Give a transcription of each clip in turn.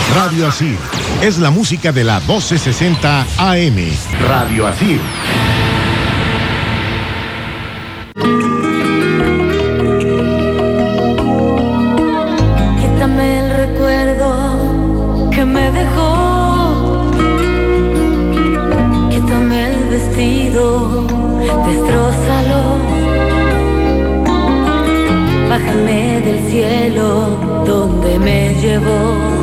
Radio Asir es la música de la 1260 AM. Radio Asir. Quítame el recuerdo que me dejó. Quítame el vestido, destrózalo. Bájame del cielo donde me llevó.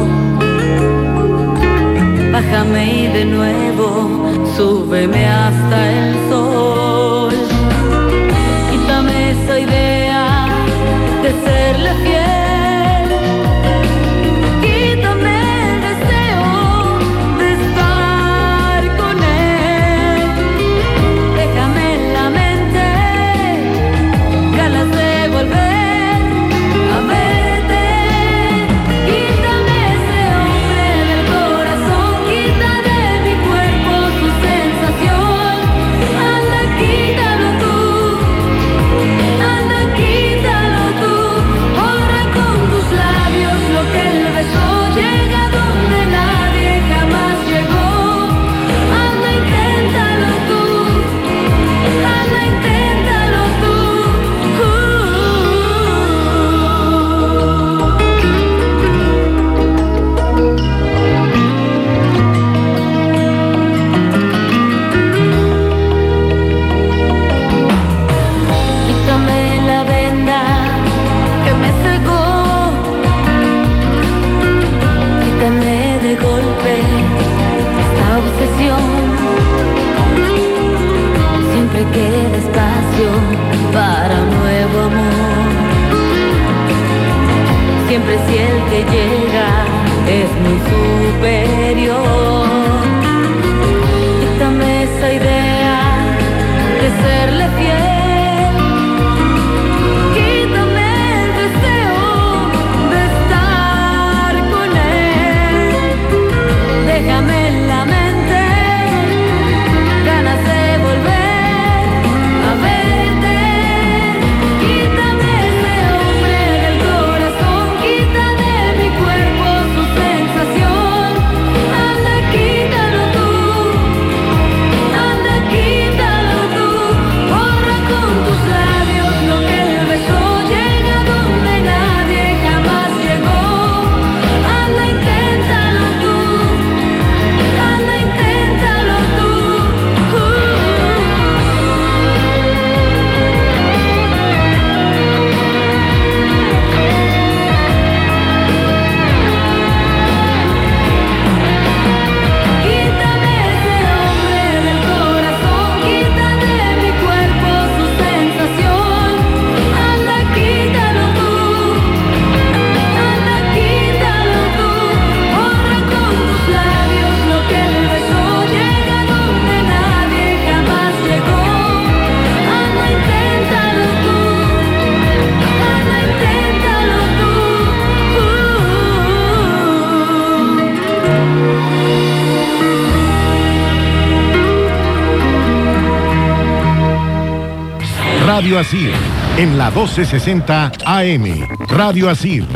Bájame y de nuevo súbeme hasta el sol. Quítame esa idea de serle fiel. Quítame el deseo de estar con él. Déjame en la mente ganas de volver a verte. Quítame ese hombre del corazón. Quita de mi cuerpo su sensación. Anda, quítalo tú. Anda, quítalo tú. Borra con tus labios lo que él besó. Llega donde nadie jamás llegó. Anda, inténtalo tú. Anda, inténtalo tú. Quítame la venda que me cegó. Quítame de golpe esta obsesión. Siempre queda espacio para un nuevo amor. Siempre si el que llega es muy superior. Quítame esa idea de serle fiel. Quítame el deseo de estar con él. Déjame en la mente ganas de volver a verte. Quítame ese hombre del corazón. Quita de mi cuerpo su sensación. Anda, quítalo tú. Anda, quítalo tú. Borra con tus labios lo que él besó. Llega donde nadie jamás llegó. Anda, inténtalo tú. Anda, inténtalo tú. Quítame ese hombre del corazón. Quita de mi cuerpo su sensación. Anda, quítalo tú. Anda, quítalo tú. Borra con tus labios lo que él besó. Llega donde nadie jamás llegó. Anda, inténtalo tú. Anda, inténtalo tú. Radio Asir en la 1260 AM. Radio Asir.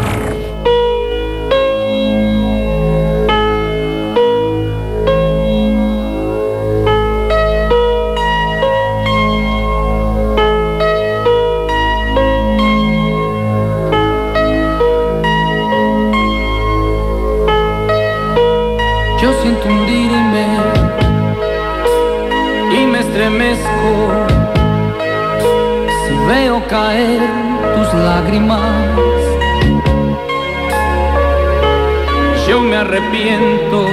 Yo siento hundirme y me estremezco si veo caer tus lágrimas. Yo me arrepiento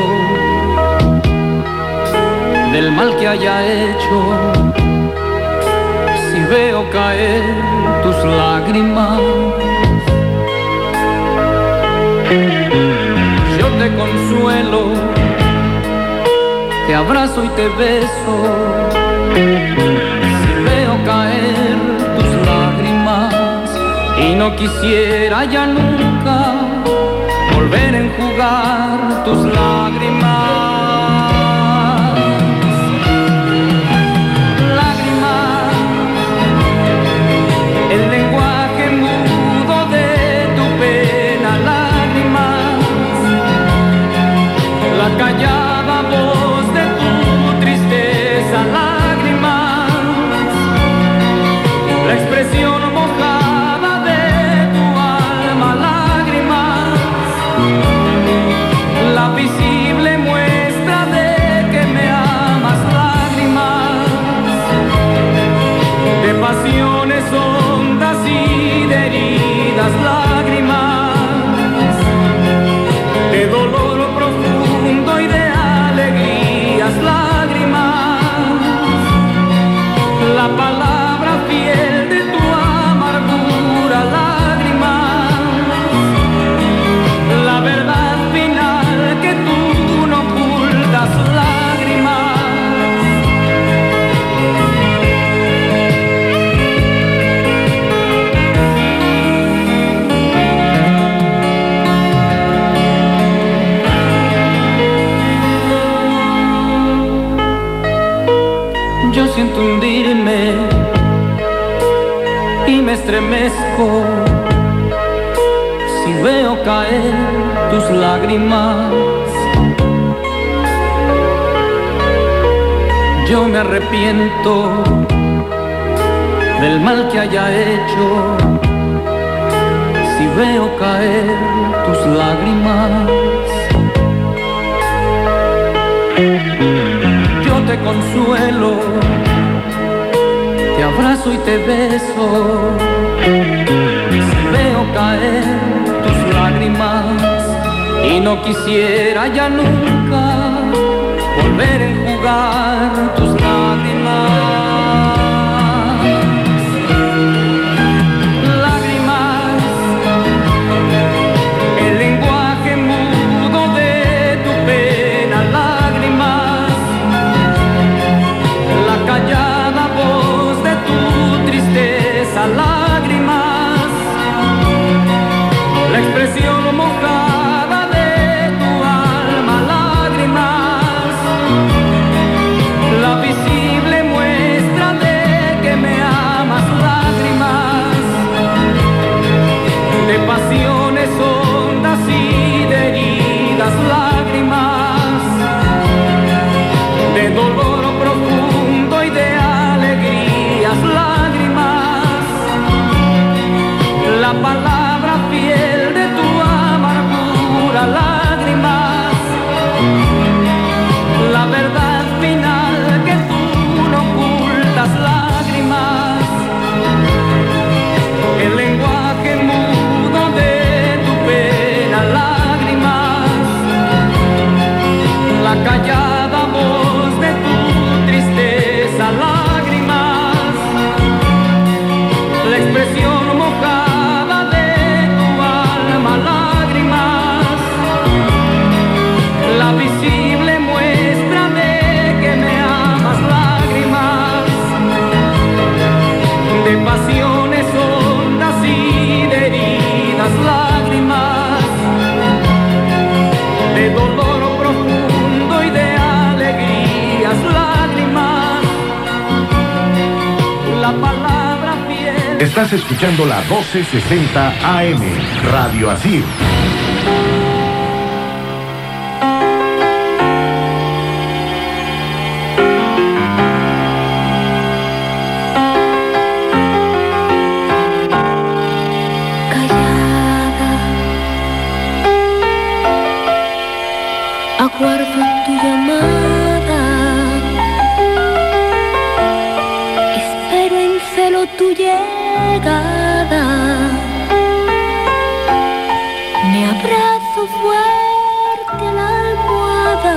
del mal que haya hecho si veo caer tus lágrimas. Yo te consuelo, te abrazo y te beso si veo caer tus lágrimas. Y no quisiera ya nunca volver a enjugar tus lágrimas. Lágrimas, el lenguaje mudo de tu pena. Lágrimas, la palabra fiel de tu amargura, lágrimas, la verdad final que tú no ocultas, lágrimas. Yo siento hundirme y me estremezco si veo caer tus lágrimas. Yo me arrepiento del mal que haya hecho si veo caer tus lágrimas. Yo te consuelo, te abrazo y te beso si veo caer tus lágrimas, y no quisiera ya nunca volver a enjugar tus lágrimas. Lágrimas, el lenguaje mudo de tu pena, lágrimas, la callada voz de tu tristeza, lágrimas, la expresión mojada de tu alma, lágrimas, la visible muestra de que me amas, lágrimas, de pasiones hondas y de heridas, lágrimas, de dolor profundo y de alegrías, lágrimas, la palabra fiel de tu amargura, lágrimas, la verdad final que tú no ocultas, lágrimas, el lenguaje mudo de tu pena, lágrimas, la callada voz de tu tristeza, lágrimas, la expresión mojada de tu alma, lágrimas, la visible muestra de que me amas, lágrimas, de pasiones hondas y de heridas, lágrimas, de dolor profundo y de alegrías, lágrimas, la palabra fiel. Estás escuchando la 1260 AM, Radio Asir. Callada, aguardo tu llamada, espero en celo tu llegada, me abrazo fuerte a la almohada,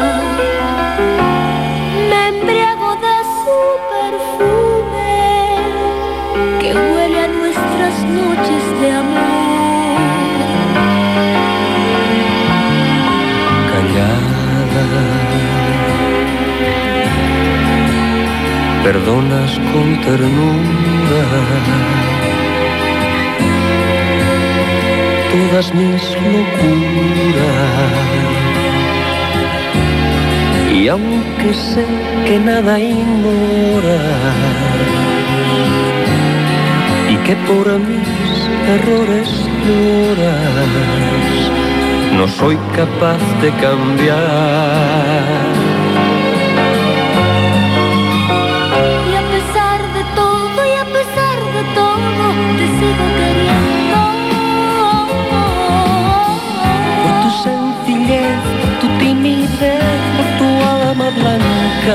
me embriago de su perfume que huele a nuestras noches de amor. Callada, perdonas con ternura todas mis locuras, y aunque sé que nada ignoras y que por mis errores lloras, no soy capaz de cambiar. Y a pesar de todo, te sigo queriendo. Por tu sencillez, tu timidez, por tu alma blanca,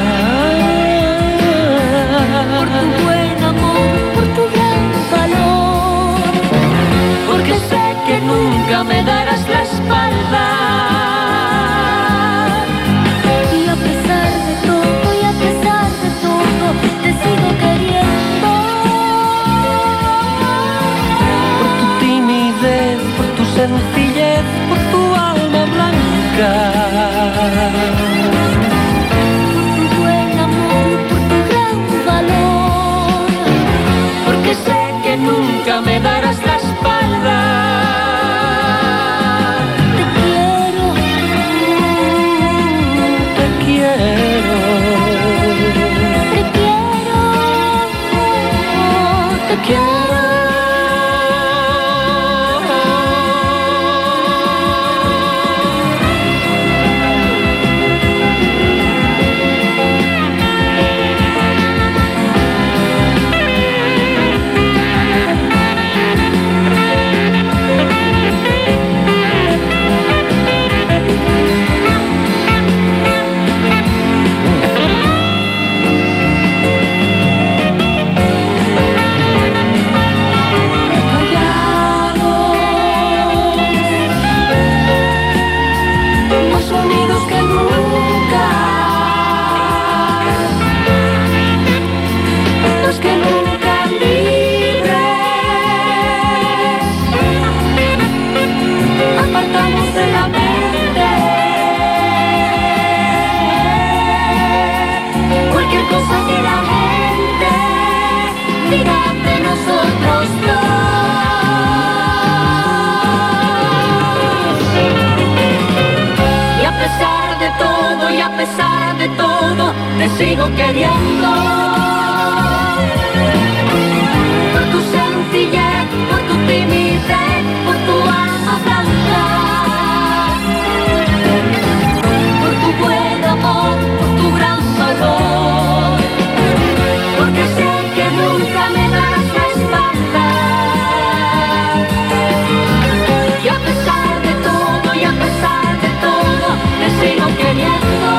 Por tu buen amor, por tu gran valor, porque sé que nunca me darás la espalda. y a pesar de todo, te sigo sigo queriendo. Por tu sencillez, por tu timidez, por tu alma blanca, por tu buen amor, por tu gran valor, porque sé que nunca me darás la espalda. Y a pesar de todo, te sigo queriendo.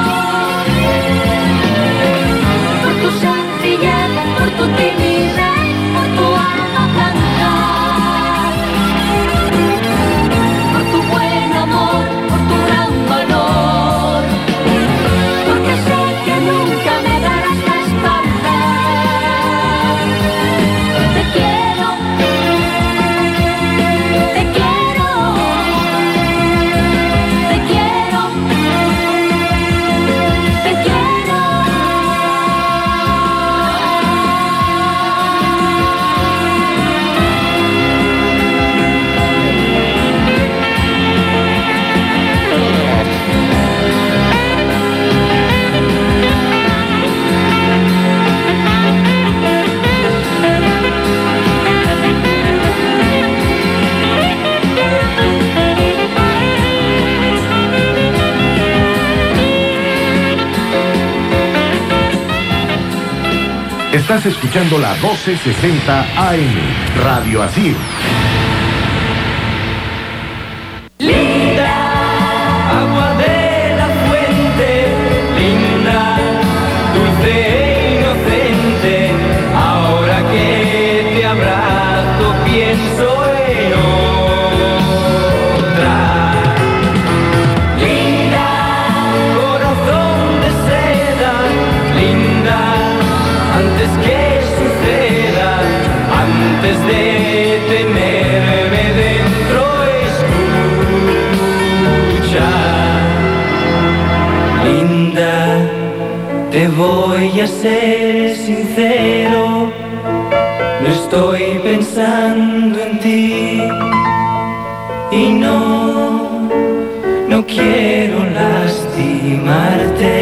Por tu sencillez, por tu timidez, por tu alma blanca, por tu buen amor, por tu gran valor, porque sé que nunca me darás la espalda. Te quiero, te quiero, te quiero, te quiero. Estás escuchando la 1260 AM, Radio Asir. Linda, agua de la fuente, linda, dulce e inocente, ahora que te abrazo pienso en otra. Linda, corazón de seda, linda, antes que suceda, antes de tenerme dentro, escucha. Linda, te voy a ser sincero, no estoy pensando en ti y no quiero lastimarte,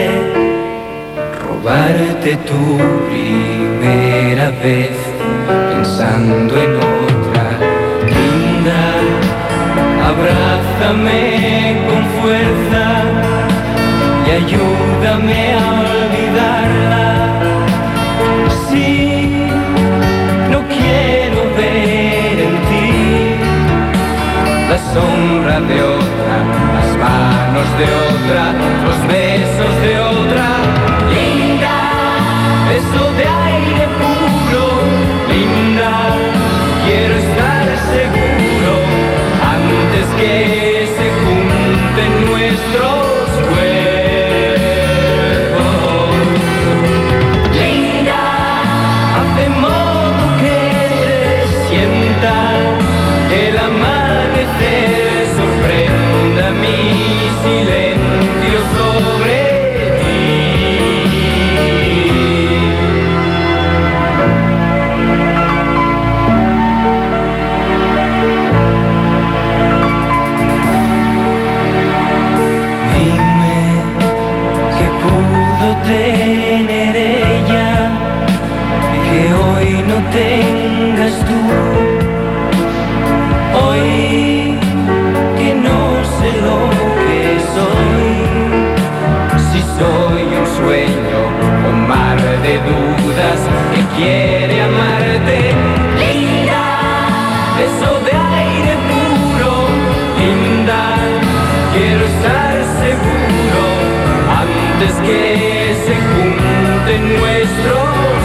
robarte tu primera vez pensando en otra. Linda, abrázame con fuerza y ayúdame a olvidarla. Sí, no quiero ver en ti la sombra de otra, las manos de otra, los besos de otra. Linda, beso de aire puro, linda, quiero estar seguro antes que se junten nuestros cuerpos. Linda, haz de modo que te sienta, que el amanecer sorprenda mi silencio sobre ti. Dime qué pudo tener ella que hoy no tengas tú. Hoy que no sé lo que soy, si soy un sueño o mar de dudas que quiere amarte. Linda, beso de aire puro, linda, quiero estar seguro antes que se junten nuestros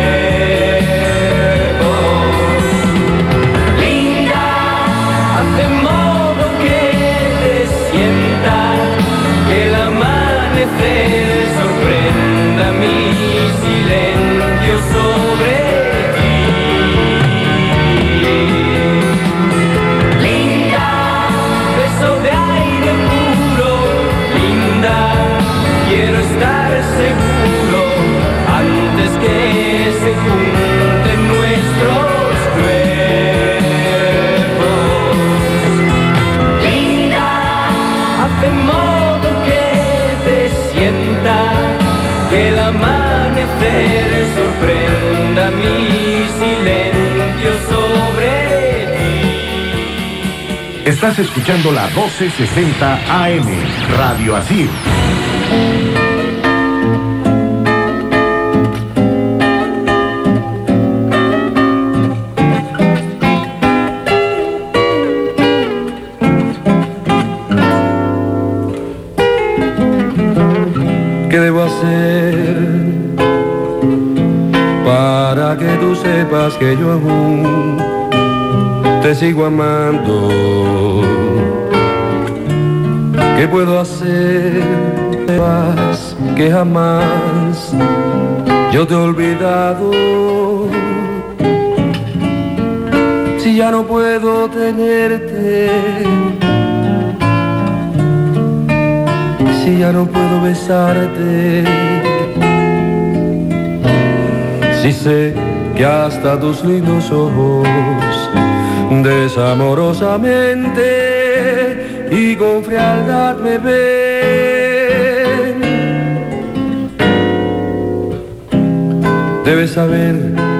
cuerpos. Linda, haz de modo que te sienta, que el amanecer sorprenda mi silencio sobre ti. Linda, beso de aire puro, linda, quiero estar seguro antes que se Estás escuchando la 1260 AM, Radio Asir. ¿Qué debo hacer para que tú sepas que yo aún te sigo amando? ¿Qué puedo hacer? Sepas que jamás yo te he olvidado. Si ya no puedo tenerte, si ya no puedo besarte, si sé que hasta tus lindos ojos desamorosamente y con frialdad me ven, debes saber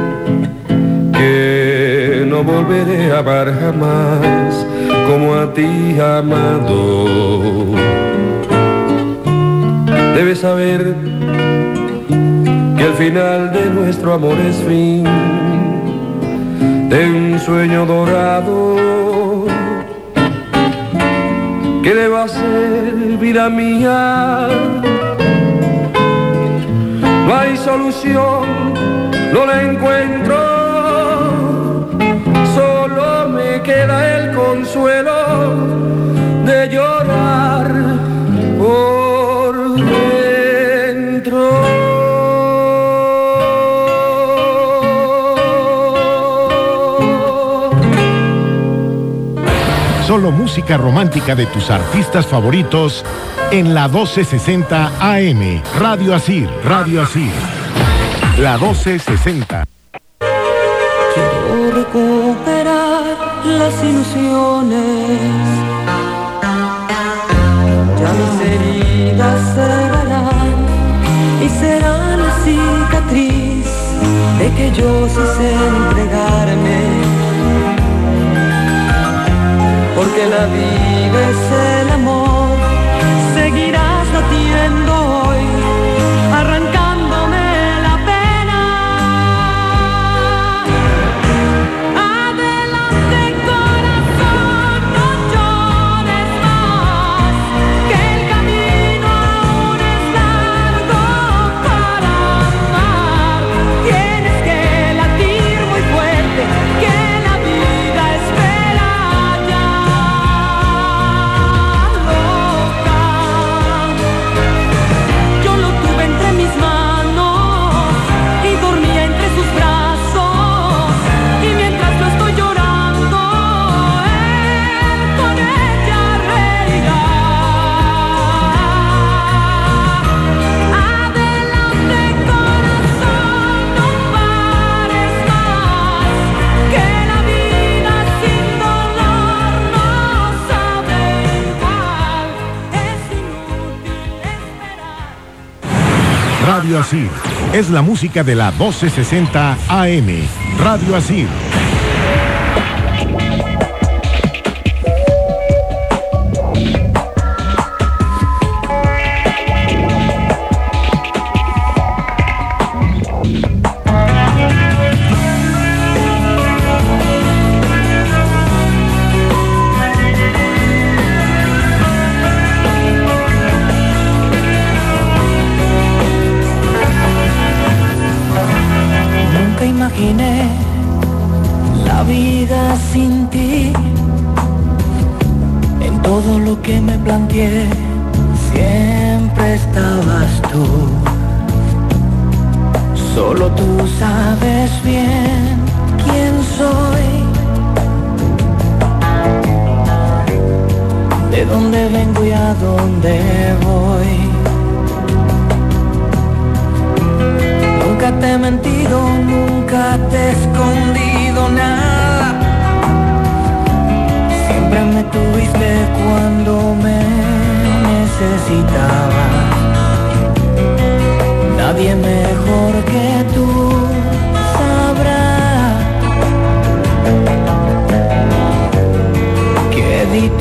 que no volveré a amar jamás como a ti amado. Debes saber que el final de nuestro amor es fin de un sueño dorado. ¿Qué debo hacer, vida mía? No hay solución, no la encuentro. Solo me queda el consuelo de llorar por dentro. Solo música romántica de tus artistas favoritos en la 1260 AM, Radio Asir, Radio Asir. La 1260. Quiero recuperar las ilusiones. Ya mis heridas cerrarán y será la cicatriz de que yo sí sé entregarme. Porque la vida es el amor, seguirás latiendo hoy, arrancándome la pena. Adelante corazón, no llores más, que el camino aún es largo para amar. Tienes que latir muy fuerte, que la vida espera ya. Yo lo tuve entre mis manos y dormía entre sus brazos, y mientras lo estoy llorando, él con ella reirá. Adelante corazón, no pares más, que la vida sin dolor no sabe igual, es inútil esperar. Radio Asir es la música de la 1260 AM, Radio Asir. Nunca imaginé la vida sin ti. En todo lo que me planteé, siempre estabas tú. Solo tú sabes bien quién soy, de dónde vengo y a dónde voy. Nunca te he mentido, nunca te he escondido nada. Siempre me tuviste cuando me necesitabas. Nadie mejor que tú sabrá que di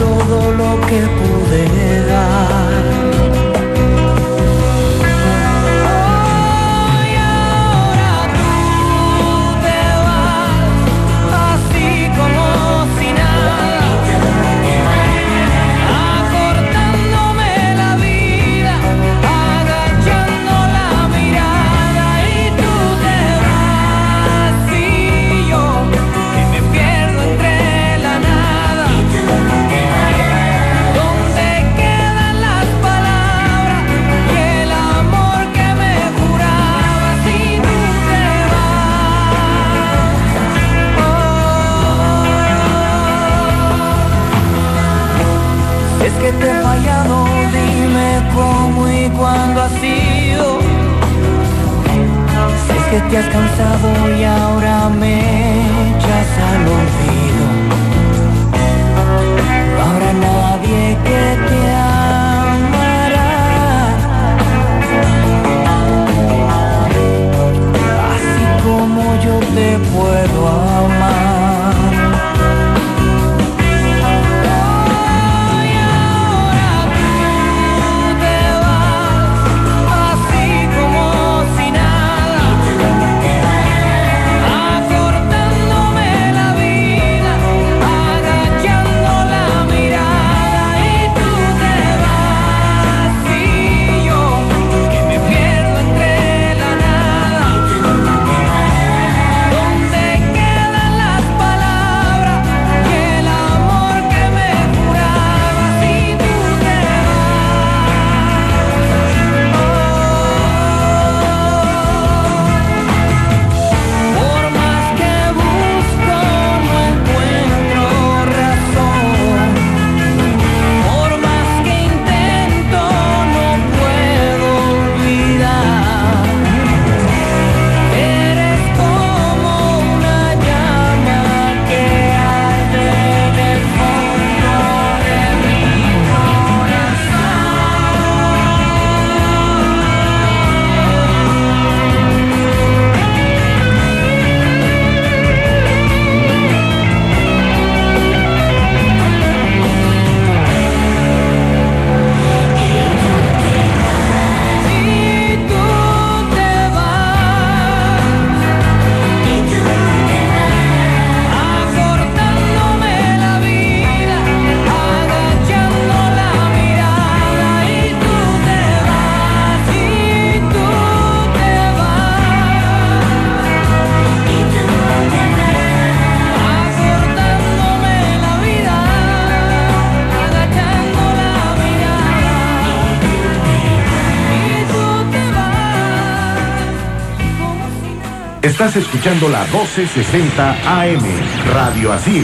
es que te he fallado, dime cómo y cuándo ha sido. Si es que te has cansado y ahora me echas al olvido. No habrá nadie que te amará así como yo te puedo amar. Estás escuchando la 1260 AM, Radio Asir.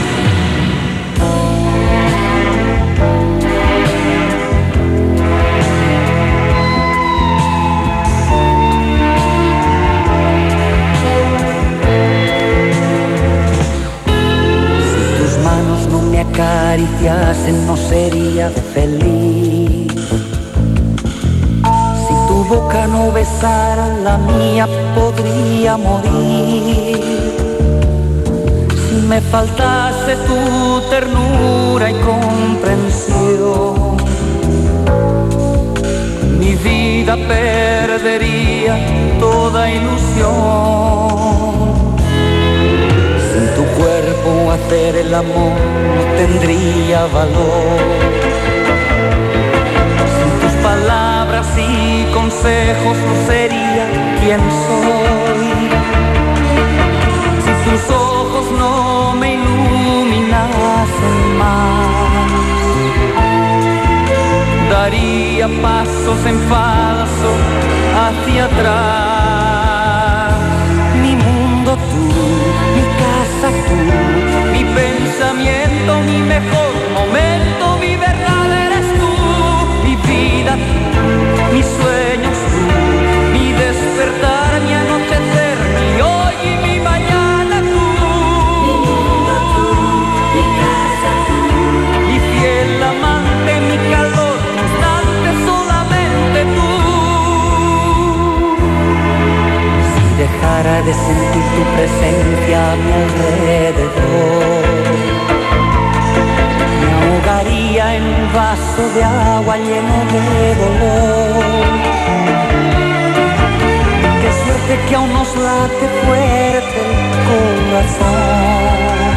Si tus manos no me acariciasen, no sería feliz. Tu boca no besara la mía, podría morir. Si me faltase tu ternura y comprensión, mi vida perdería toda ilusión. Sin tu cuerpo hacer el amor no tendría valor. Palabras y consejos no sería quien soy. Si tus ojos no me iluminasen más, daría pasos en falso hacia atrás. Mi mundo tú, mi casa tú, mi pensamiento, mi mejor momento, mi verdad eres tú. Mi vida, mis sueños tú, mi despertar, mi anochecer, mi hoy y mi mañana tú. Mi mundo tú, mi casa tú, mi fiel amante, mi calor constante, solamente tú. Si dejara de sentir tu presencia a mi alrededor, ahogaría en un vaso de agua lleno de dolor. Qué suerte que aún nos late fuerte el corazón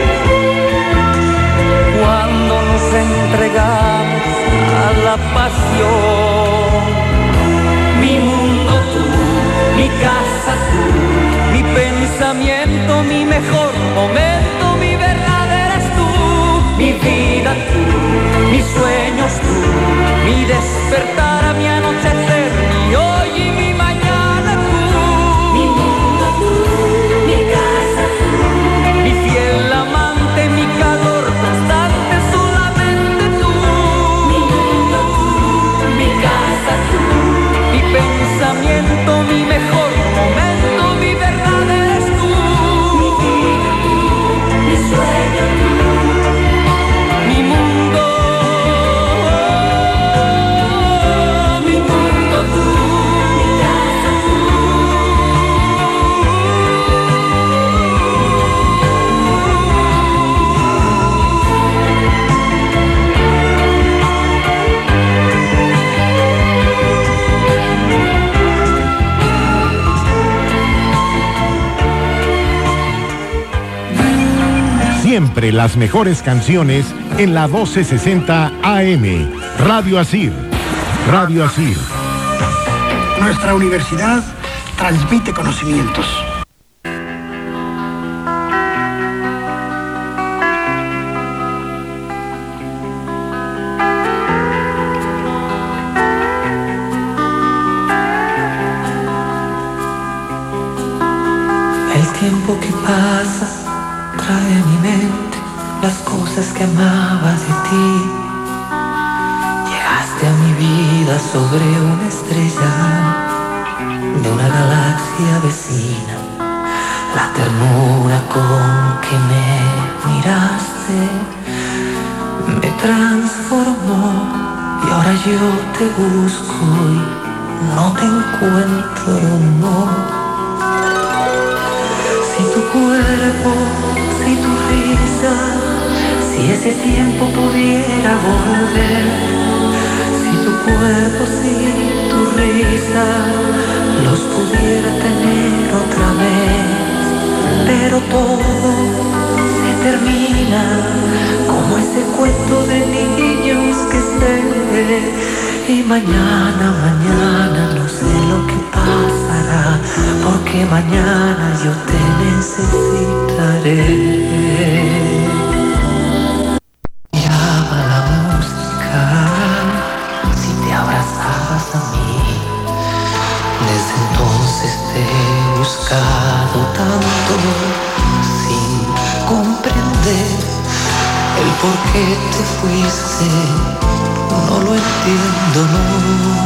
cuando nos entregamos a la pasión. Mi mundo tú, mi casa tú, mi pensamiento, mi mejor momento, mi verdad eres tú. Mi vida tú, mis sueños tú, mi despertar, mi anochecer, mi hoy y mi mañana tú. Mi mundo tú, mi casa tú, mi fiel amante, mi calor constante, solamente tú. siempre las mejores canciones en la 1260 AM. Radio Asir. Radio Asir. Nuestra universidad transmite conocimientos. El tiempo que pasa trae a mi mente las cosas que amaba de ti. Llegaste a mi vida sobre una estrella de una galaxia vecina. La ternura con que me miraste me transformó y ahora yo te busco y no te encuentro, no. Si tu cuerpo, si tu risa, si ese tiempo pudiera volver. Si tu cuerpo, si tu risa, los pudiera tener otra vez. Pero todo se termina como ese cuento de niños que se... Y mañana no sé lo que pasará, porque mañana yo te necesitaré. Llama la música, si te abrazabas a mí. Desde entonces te he buscado tanto, sin comprender el por qué te fuiste. No lo entiendo, no.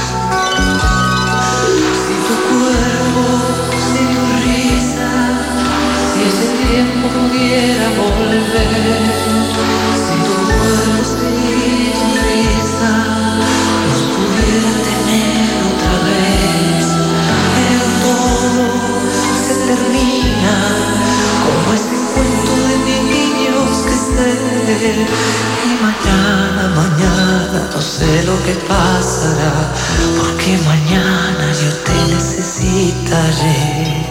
Si tu cuerpo, si tu risa, si ese tiempo pudiera volver. Si tu cuerpo, si tu risa, los pudiera tener otra vez. Pero todo se termina como ese cuento de niños que se... Y mañana no sé lo que pasará, porque mañana yo te necesitaré.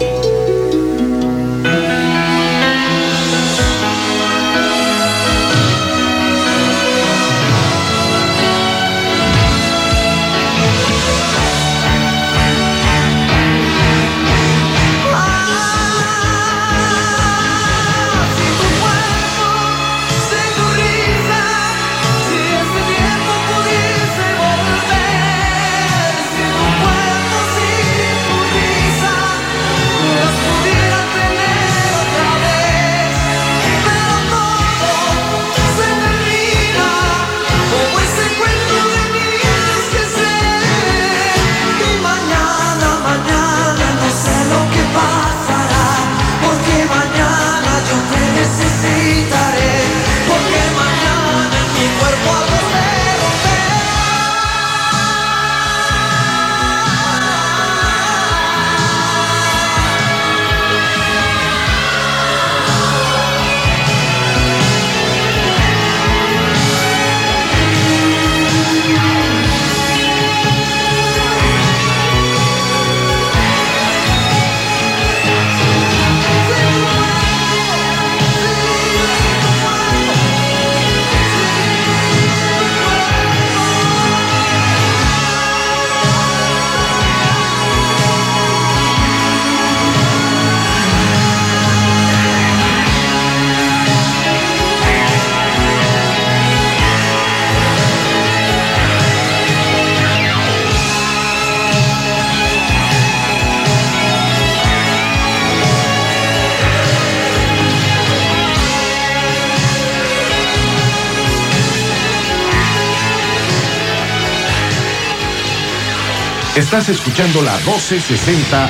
Estás escuchando la 1260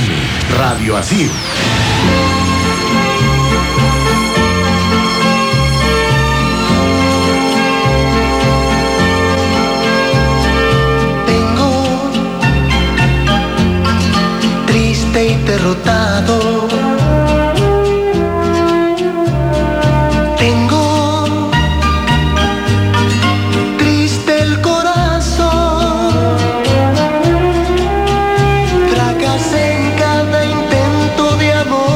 AM, Radio Asir. Vengo triste y derrotado. Fracasé en cada intento de amor.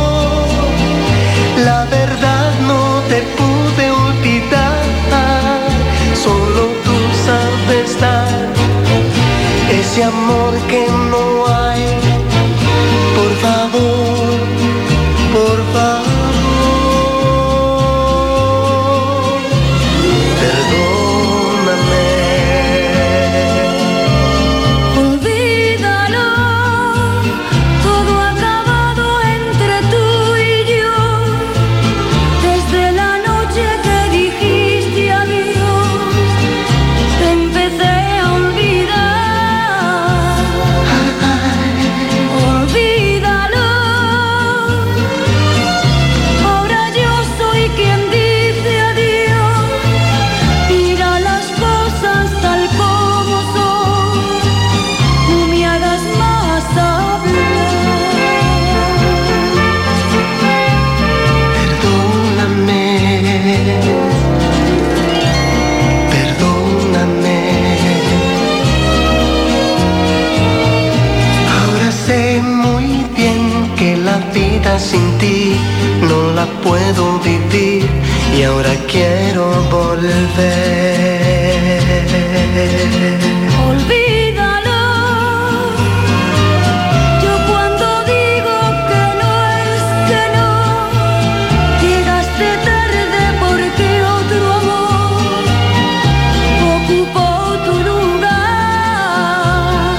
volver. Olvídalo. Yo cuando digo que no es que no, llegaste tarde porque otro amor ocupó tu lugar.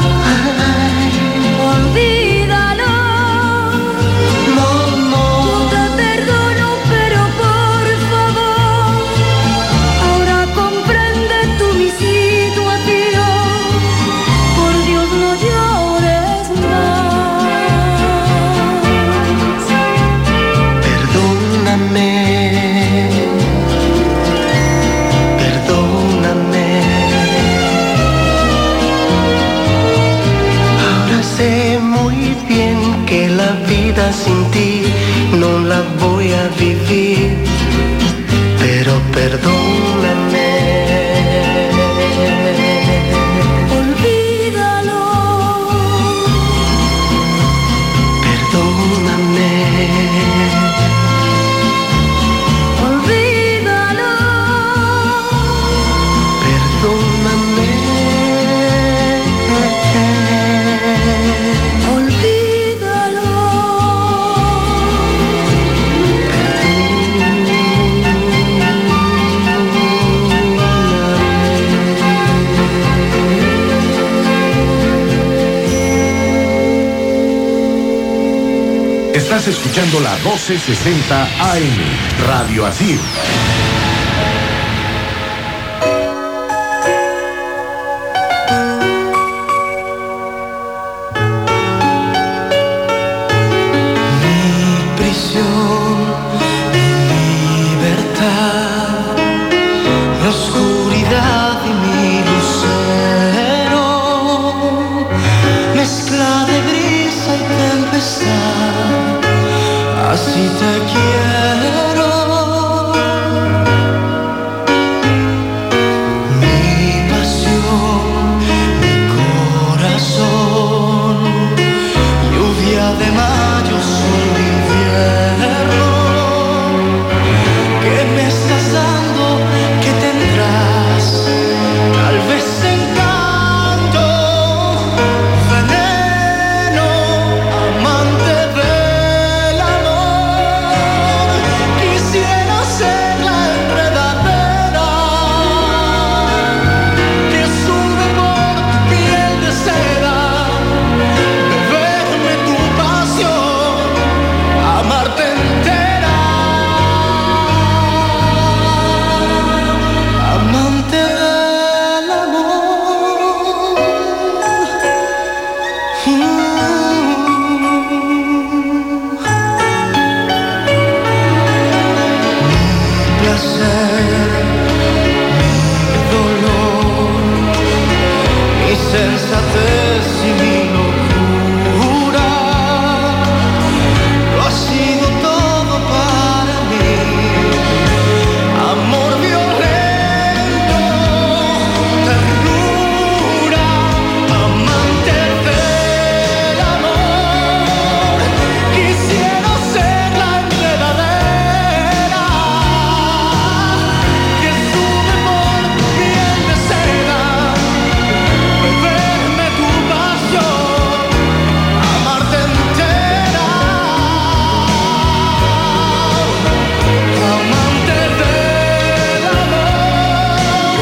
Olvídalo. No, no. Yo te perdono, pero por favor, ahora comprende tú mi situación. Por Dios, no llores más. Perdóname, perdóname. Ahora sé muy bien que la vida sin ti no la voy a vivir, pero perdóname. Olvídalo. Perdóname. Olvídalo. Perdóname. Olvídalo. Estás escuchando la 1260 AM, Radio Asir. Mi prisión, mi libertad, mi oscuridad y mi lucero, mezcla de brisa y tempestad, así te quiero. Mi pasión, mi corazón, lluvia de mayo, sol de invierno, que me estás dando, que tendrás, tal vez encanto, veneno, amante del amor. Quisiera ser la enredadera que sube por piel de seda, beberme tu pasión, amarte entera, amante del amor. Mi placer, mi dolor, mi sensatez y mi locura, lo ha sido todo para mí. Amor violento, ternura, amante del amor. Quisiera ser la enredadera que sube por piel de seda, beberme tu pasión, amarte entera, amante del amor.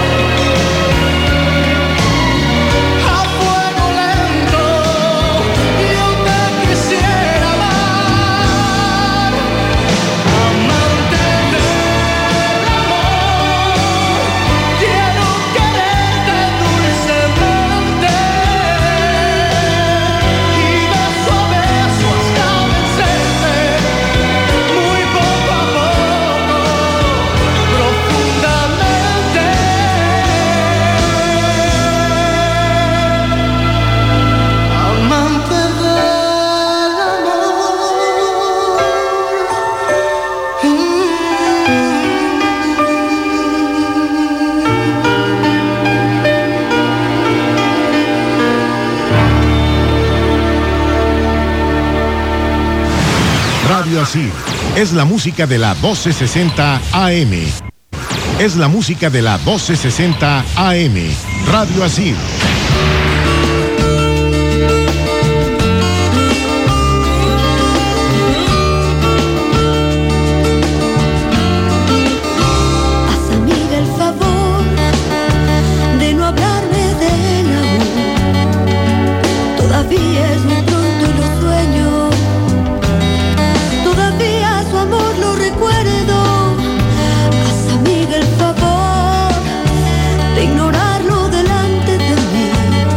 A fuego lento yo te quisiera amar, amante del amor. Quiero quererte dulcemente y beso a beso hasta vencerte, muy poco a poco, profundamente. Amante del Radio Asir es la música de la 1260 AM. Es la música de la 1260 AM, Radio Asir. Ignorarlo delante de mí.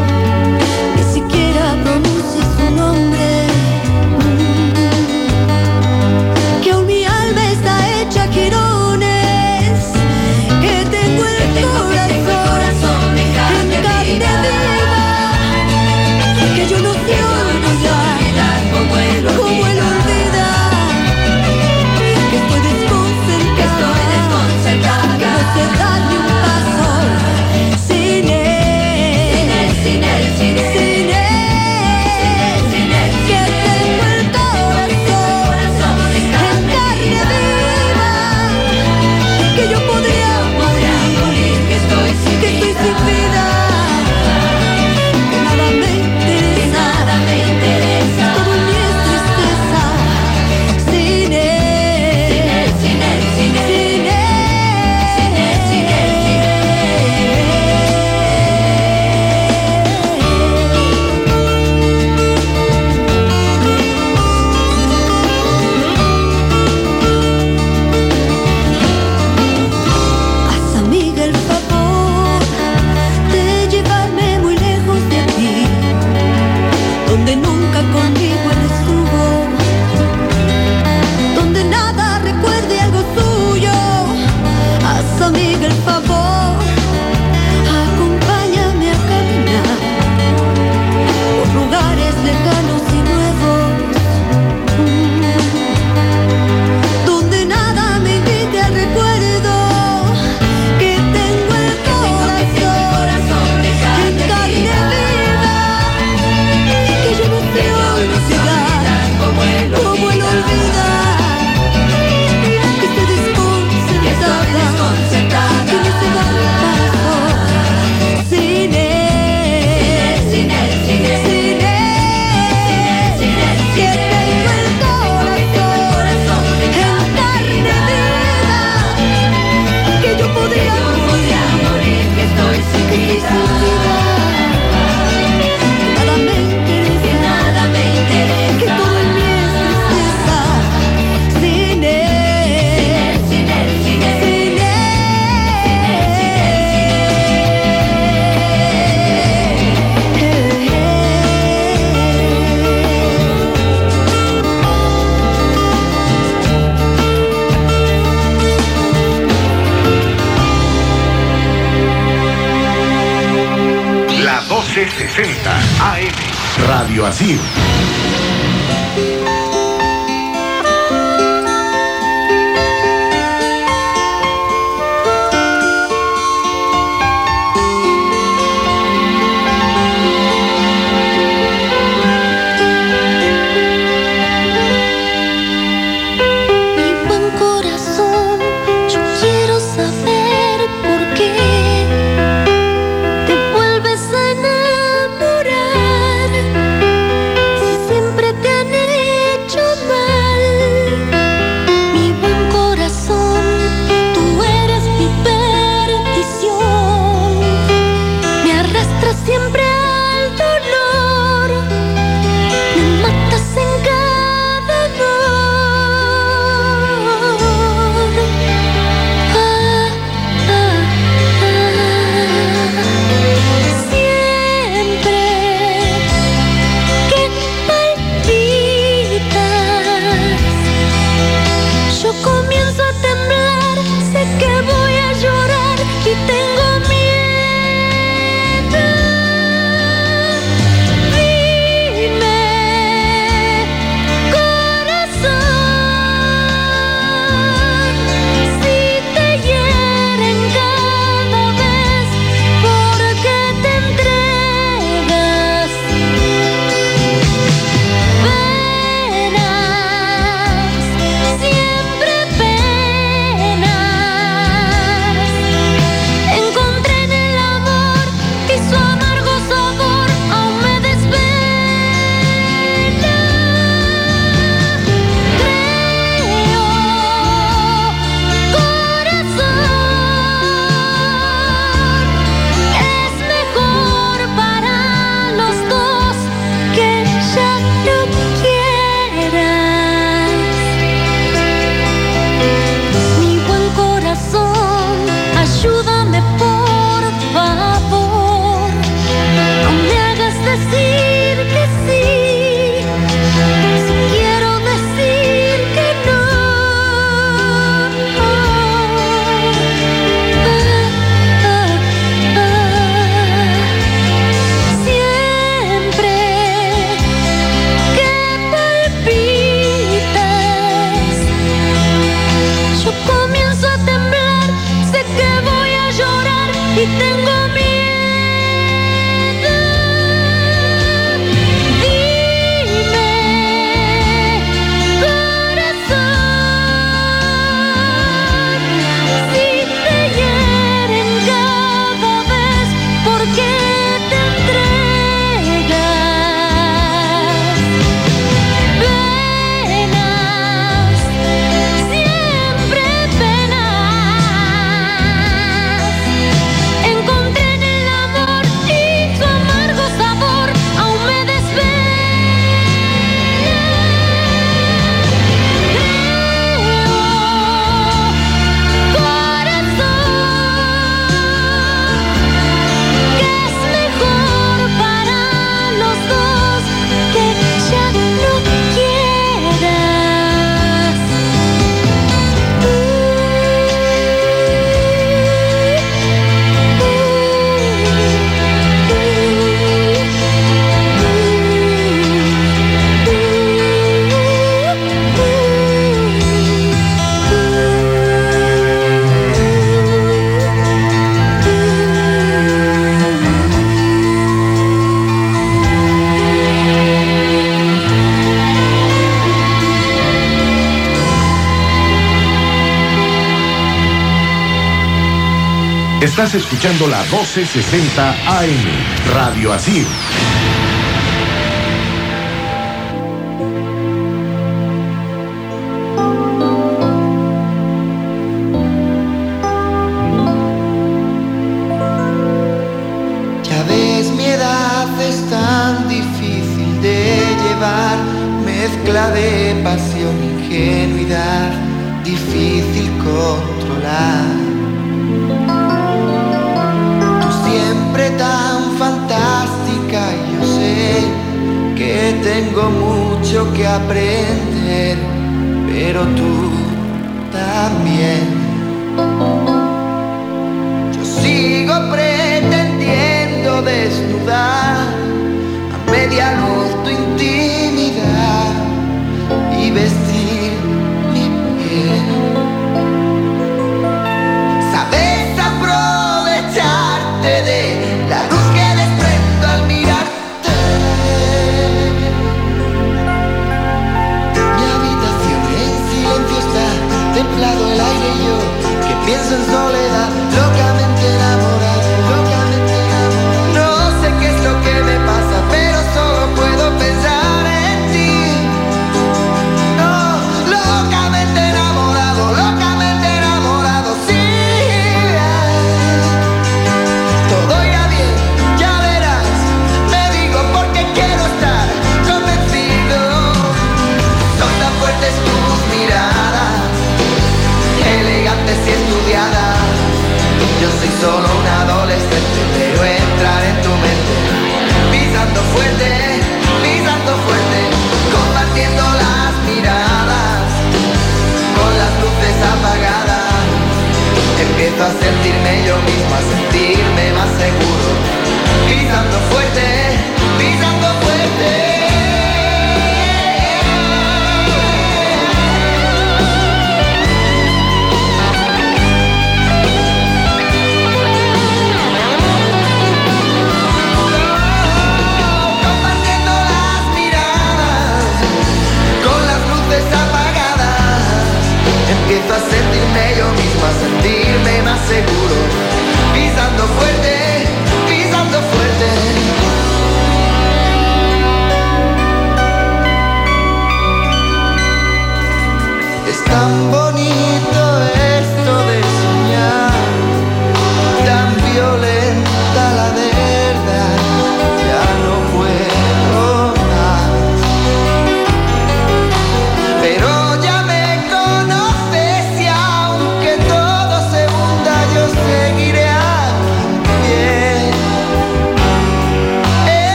AM, Radio Asir. Siempre Estás escuchando la 1260 AM, Radio Asir. Ya ves, mi edad es tan difícil de llevar, mezcla de pasión, ingenuidad, difícil controlar. Siempre tan fantástica, yo sé que tengo mucho que aprender, pero tú también. Yo sigo pretendiendo desnudar a media luz tu intimidad y vestir mi piel. Sabes aprovecharte de la luz que desprendo al mirarte. Mi habitación en silencio está, templado el aire y yo que pienso en soledad, locamente enamorado, locamente enamorado. No sé qué es lo que me pasa, pero solo puedo pensar en ti. No, locamente enamorado, sí. Todo irá bien,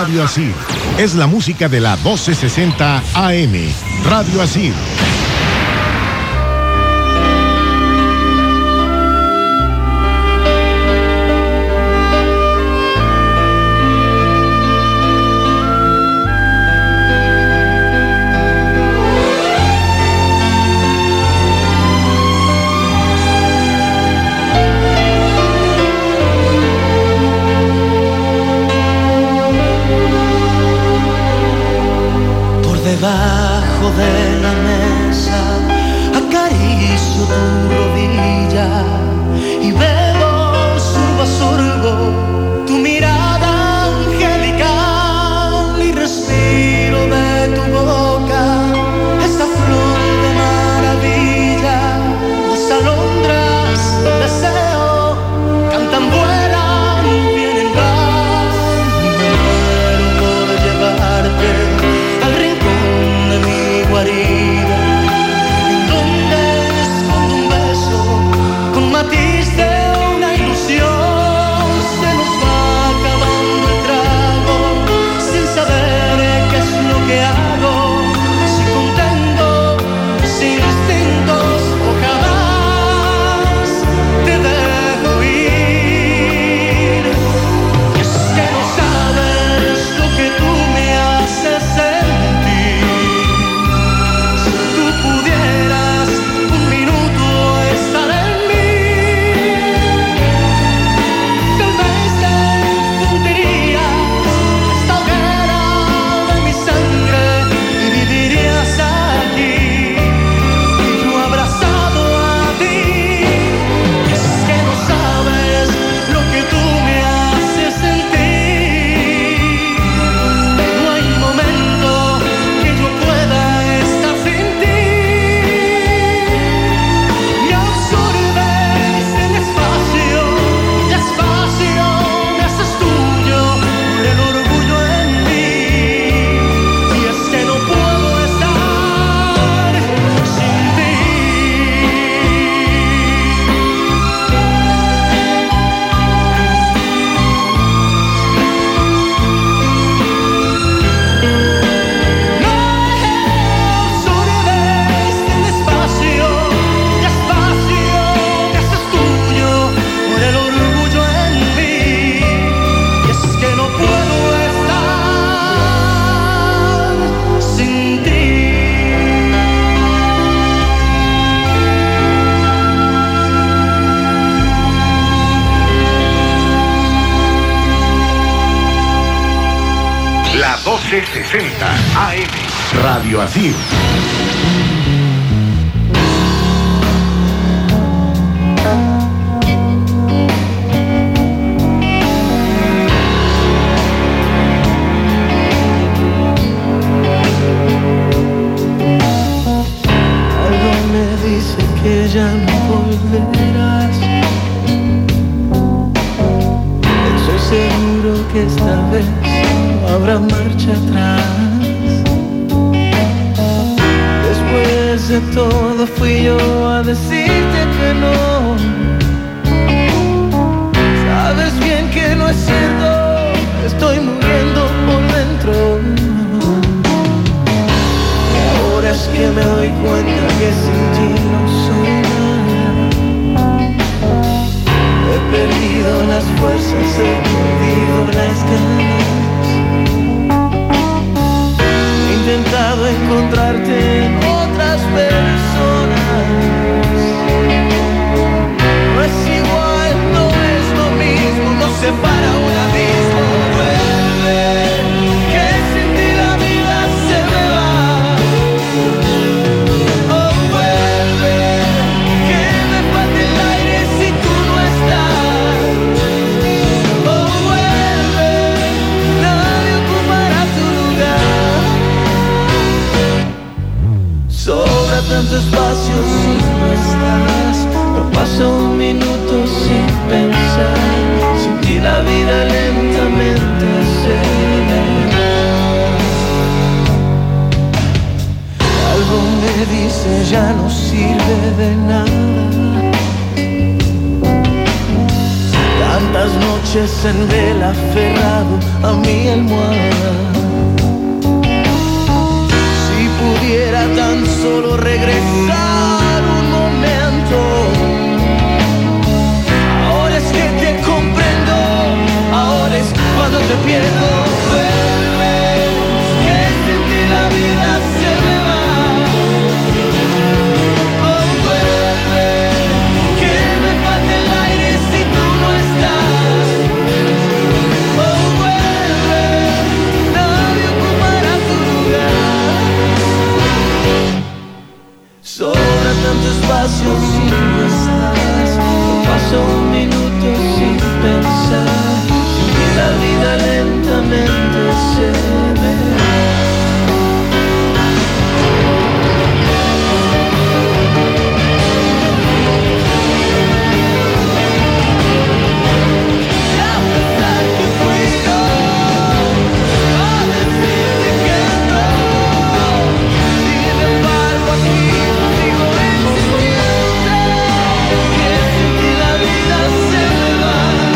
Radio Asir. Es la música de la 1260 AM. Radio Asir. Debajo de la mesa acaricio tu rodilla y bebo sorbo a sorbo tu mirada angelical y respiro de tu boca esa flor de maravilla. Las alondras del deseo cantan, vuelan, vienen, van y me muero por llevarte al rincón de mi guarida, en donde escondo un beso con matiz de una ilusión. Se nos va acabando el trago sin saber qué es lo que hago, si contento, sin instintos o jamás te dejo ir. Es que no sabes lo que tú me haces sentir. Si tú pudieras un minuto estar en mí, tal vez te fundirías esta hoguera de mi sangre y vivirías aquí, y yo abrazado a ti. Es que no sabes lo que tú me haces sentir. No hay momento que yo pueda estar sin ti. Me absorbes en espacio, y espacio me haces tuyo por el orgullo en mí. Y es que no puedo estar sin ti. Me absorbes en espacio, y espacio me haces tuyo por el orgullo en mí. Y es que no puedo estar sin ti. La 1260 AM. Radio Asir. Algo me dice que ya no volverás. Estoy seguro que esta vez no habrá marcha atrás. Después de todo fui yo a decirte que no. Sabes bien que no es cierto, estoy muriendo por dentro. Y ahora es que me doy cuenta que sin ti no soy nada. He perdido las fuerzas, he perdido las ganas. He intentado encontrarte en otras personas. No es igual, no es lo mismo, nos separa un abismo. Vuelve, que sin ti la vida se me va. Oh, vuelve, que me falta el aire si tú no estás. Oh, vuelve, nadie ocupará tu lugar. Sobra tanto espacio si no estás. No pasa un minuto sin pensar. Sin ti la vida lentamente se va. Algo me dice ya no sirve de nada. Tantas noches en vela aferrado a mi almohada. regresar un momento. Ahora es que te comprendo, ahora es cuando te pierdo. Vuelve, que sin ti la vida se me va. Oh, vuelve, que me falta el aire si tú no estás. Oh, vuelve, nadie ocupará tu lugar. Sobra tanto espacio si no estás. No paso un minuto sin pensar. La vida lentamente se ve. A pensar que fui yo a decirte que no. Sin embargo aquí sigo insistiendo. Que sin ti la vida se me va.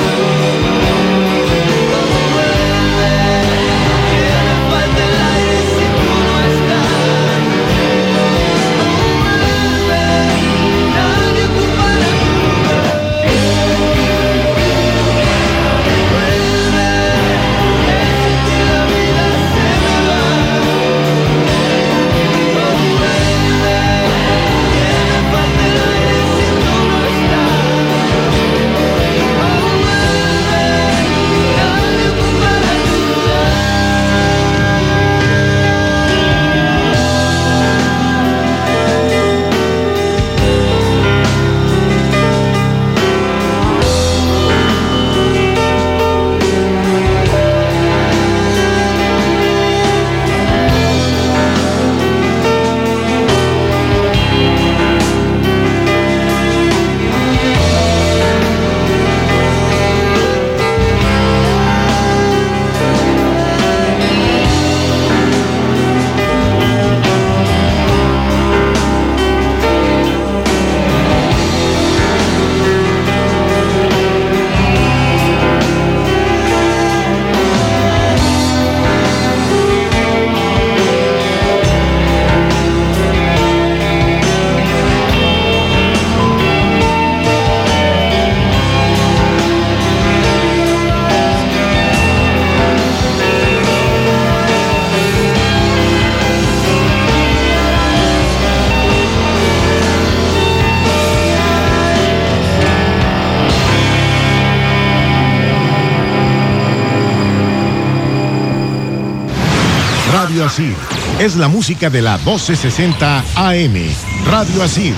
Radio Asir es la música de la 1260 AM. Radio Asir.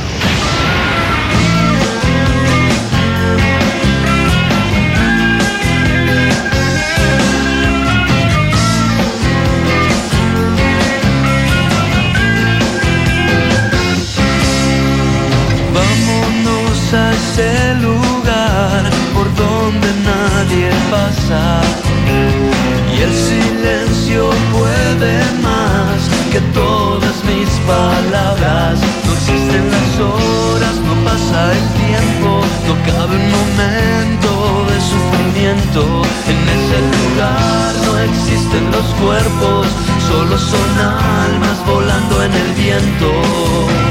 Vámonos a ese lugar por donde nadie pasa. Y el silencio puede más que todas mis palabras. No existen las horas, no pasa el tiempo, no cabe un momento de sufrimiento. En ese lugar no existen los cuerpos, solo son almas volando en el viento.